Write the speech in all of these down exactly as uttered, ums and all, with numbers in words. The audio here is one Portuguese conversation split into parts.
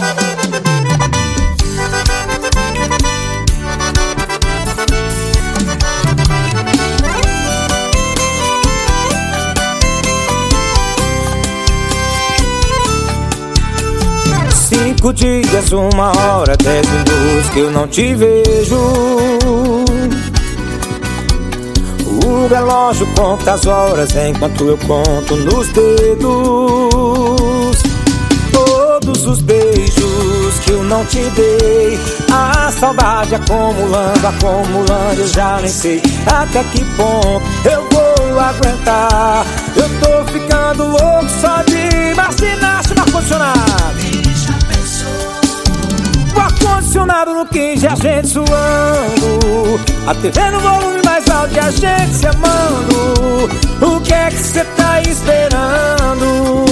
Cinco dias, uma hora, dez minutos que eu não te vejo. O relógio conta as horas enquanto eu conto nos dedos. Todos os beijos que eu não te dei, a saudade acumulando, acumulando, eu já nem sei até que ponto eu vou aguentar. Eu tô ficando louco só de imaginar se no ar-condicionado. O ar-condicionado no quinze, a gente suando, a T V no volume mais alto e a gente se amando. O que é que cê tá esperando?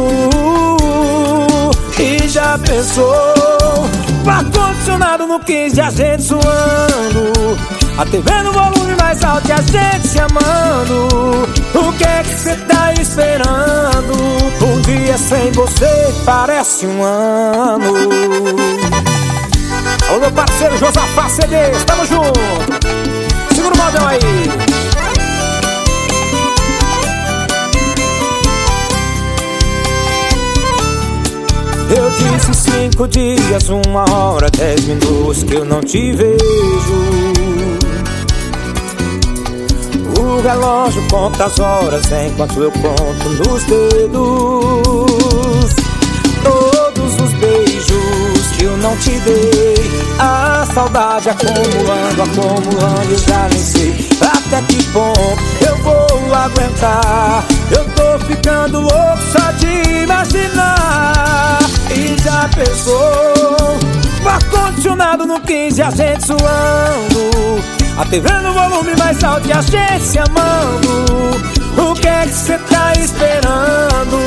E já pensou? O ar-condicionado no quinze, a gente suando, a T V no volume mais alto e a gente se amando. O que é que cê tá esperando? Um dia sem você parece um ano. Alô, meu parceiro Josafá C Ds, tamo junto. Segura o modão aí. Eu disse cinco dias, uma hora, dez minutos que eu não te vejo. O relógio conta as horas enquanto eu conto nos dedos. Todos os beijos que eu não te dei, a saudade acumulando, acumulando, eu já nem sei até que ponto eu vou aguentar. Eu tô ficando louco só de imaginar. E já pensou? O ar-condicionado no quinze, a gente suando, a T V no volume mais alto e a gente se amando. O que é que cê tá esperando?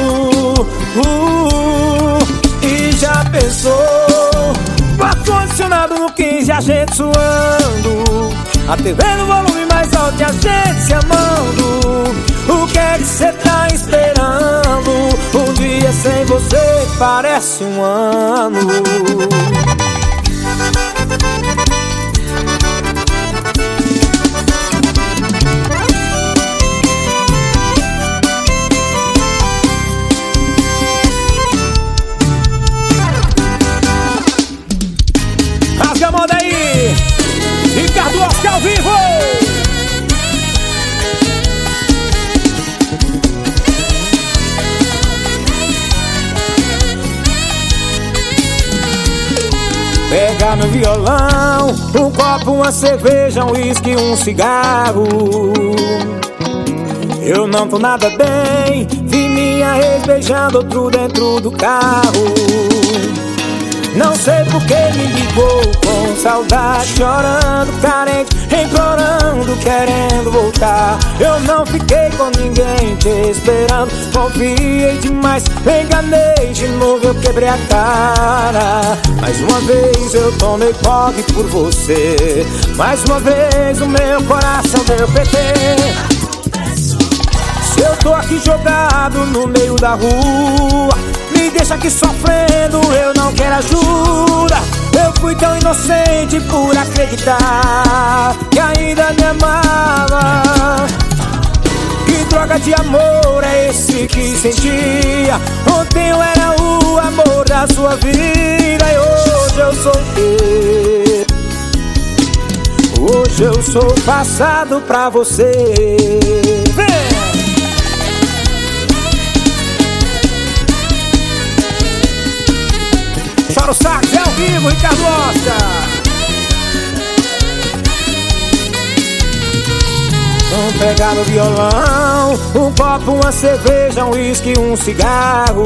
Uh, e já pensou? O ar-condicionado no quinze, a gente suando, a T V no volume mais alto e a gente se amando. O que é que cê tá esperando? Um dia sem você parece um ano. Rasga a moda aí, Ricardo Oscar ao vivo. Pegar meu violão, um copo, uma cerveja, um uísque, um cigarro. Eu não tô nada bem, vi minha ex beijando outro dentro do carro. Não sei por que me ligou com saudade, chorando, carente, implorando, querendo voltar. Eu não fiquei com ninguém te esperando, confiei demais, me enganei de novo, eu quebrei a cara. Mais uma vez eu tomei posse por você, mais uma vez o meu coração deu P T. Se eu tô aqui jogado no meio da rua, me deixa aqui sofrendo, eu não quero ajuda. Eu fui tão inocente por acreditar que ainda me amava. Que droga de amor é esse que sentia? Ontem eu era o amor da sua vida e hoje eu sou teu. Hoje eu sou passado pra você. Vem! Chora o sax, é ao vivo, Ricardo Oscar. Vamos pegar no violão, um copo, uma cerveja, um uísque, um cigarro.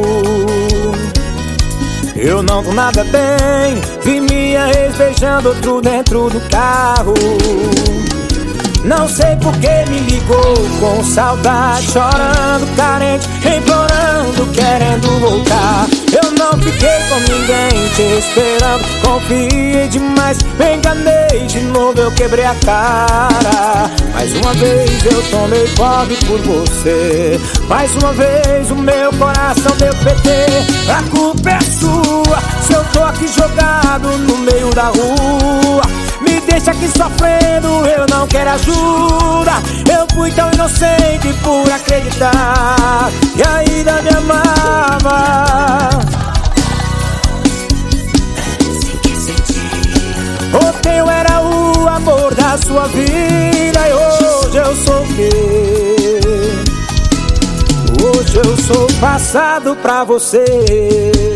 Eu não tô nada bem, vi minha ex beijando outro dentro do carro. Não sei por que me ligou com saudade, chorando, carente, implorando, querendo voltar. Eu não fiquei com ninguém te esperando, confiei demais, me enganei de novo, eu quebrei a cara. Mais uma vez eu tomei posse por você, mais uma vez o meu coração deu P T. A culpa é sua, se eu tô aqui jogado no meio da rua. Me deixa aqui sofrendo, eu não quero ajuda. Eu fui tão inocente por acreditar que ainda me amava. O teu era o amor da sua vida e hoje eu sou o quê? Hoje eu sou passado pra você.